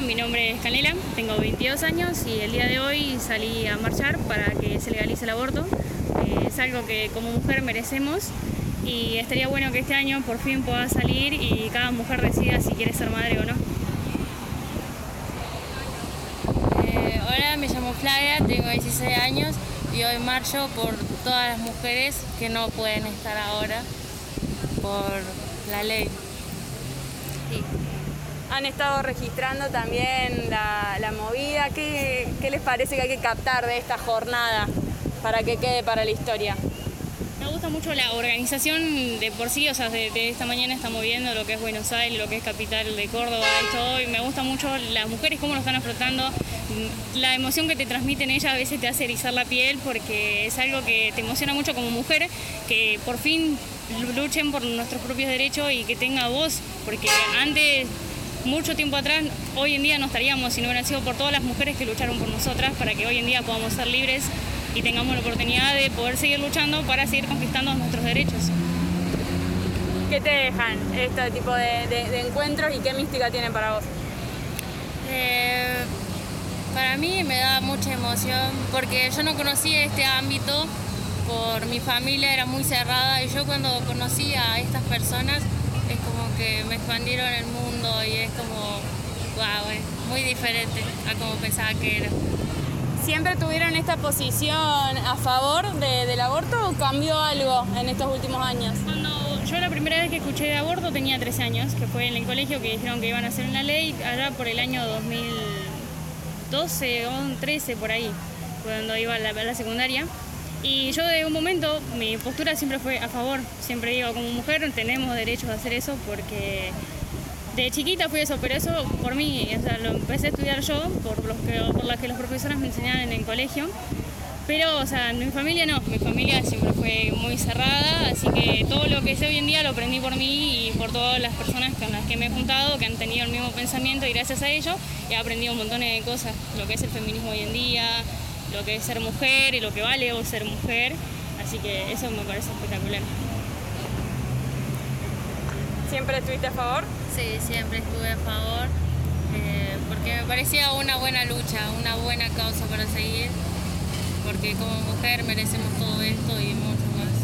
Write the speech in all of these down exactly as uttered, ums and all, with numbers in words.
mi nombre es Canela, tengo veintidós años y el día de hoy salí a marchar para que se legalice el aborto. Eh, es algo que como mujer merecemos y estaría bueno que este año por fin pueda salir y cada mujer decida si quiere ser madre o no. Eh, hola, me llamo Flavia, tengo dieciséis años y hoy marcho por todas las mujeres que no pueden estar ahora por la ley. Sí. Han estado registrando también la, la movida. ¿Qué, ¿Qué les parece que hay que captar de esta jornada para que quede para la historia? Me gusta mucho la organización de por sí, o sea, de, de esta mañana estamos viendo lo que es Buenos Aires, lo que es capital de Córdoba y todo, y me gusta mucho las mujeres cómo lo están afrontando, la emoción que te transmiten ellas a veces te hace erizar la piel porque es algo que te emociona mucho como mujer, que por fin luchen por nuestros propios derechos y que tenga voz, porque antes, mucho tiempo atrás, hoy en día no estaríamos si no hubieran sido por todas las mujeres que lucharon por nosotras para que hoy en día podamos ser libres y tengamos la oportunidad de poder seguir luchando para seguir conquistando nuestros derechos. ¿Qué te dejan este tipo de, de, de encuentros y qué mística tienen para vos? Eh, para mí me da mucha emoción porque yo no conocía este ámbito, por mi familia era muy cerrada y yo cuando conocí a estas personas es como que me expandieron el mundo y es como, wow, es muy diferente a como pensaba que era. ¿Siempre tuvieron esta posición a favor de, del aborto o cambió algo en estos últimos años? Cuando yo la primera vez que escuché de aborto tenía trece años, que fue en el colegio que dijeron que iban a hacer una ley allá por el año dos mil doce o trece, por ahí, cuando iba a la, a la secundaria. Y yo de un momento, mi postura siempre fue a favor, siempre digo, como mujer tenemos derecho a hacer eso porque de chiquita fui eso, pero eso por mí, o sea, lo empecé a estudiar yo, por los que, por las que los profesores me enseñaban en el colegio, pero, o sea, en mi familia no, mi familia siempre fue muy cerrada, así que todo lo que sé hoy en día lo aprendí por mí y por todas las personas con las que me he juntado, que han tenido el mismo pensamiento y gracias a ello he aprendido un montón de cosas, lo que es el feminismo hoy en día, lo que es ser mujer y lo que vale o ser mujer, así que eso me parece espectacular. ¿Siempre estuviste a favor? Sí, siempre estuve a favor, eh, porque me parecía una buena lucha, una buena causa para seguir, porque como mujer merecemos todo esto y mucho más.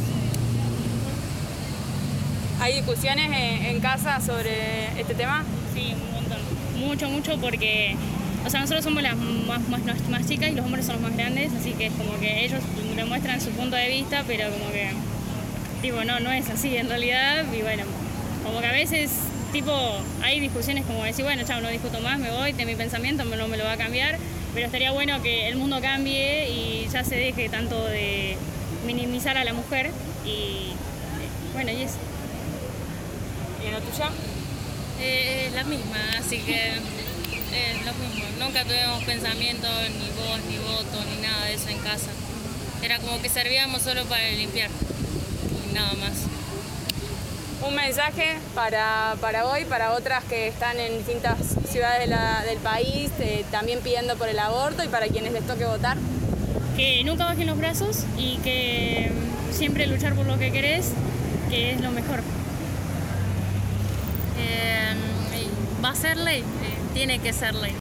¿Hay discusiones en, en casa sobre este tema? Sí, un montón. Mucho, mucho, porque o sea, nosotros somos las más, más, más chicas y los hombres son los más grandes, así que es como que ellos demuestran su punto de vista, pero como que, tipo, no, no es así en realidad, y bueno, como que a veces, tipo, hay discusiones como decir, bueno, chao, no discuto más, me voy, de mi pensamiento no me lo va a cambiar, pero estaría bueno que el mundo cambie y ya se deje tanto de minimizar a la mujer y, bueno, y eso. ¿Y en la tuya? Eh, es la misma, así que es lo mismo. Nunca tuvimos pensamiento, ni voz, ni voto, ni nada de eso en casa. Era como que servíamos solo para limpiar y nada más. Un mensaje para, para hoy, para otras que están en distintas ciudades de la, del país, eh, también pidiendo por el aborto y para quienes les toque votar. Que nunca bajen los brazos y que siempre luchar por lo que querés, que es lo mejor. Eh, va a ser ley, eh, tiene que ser ley.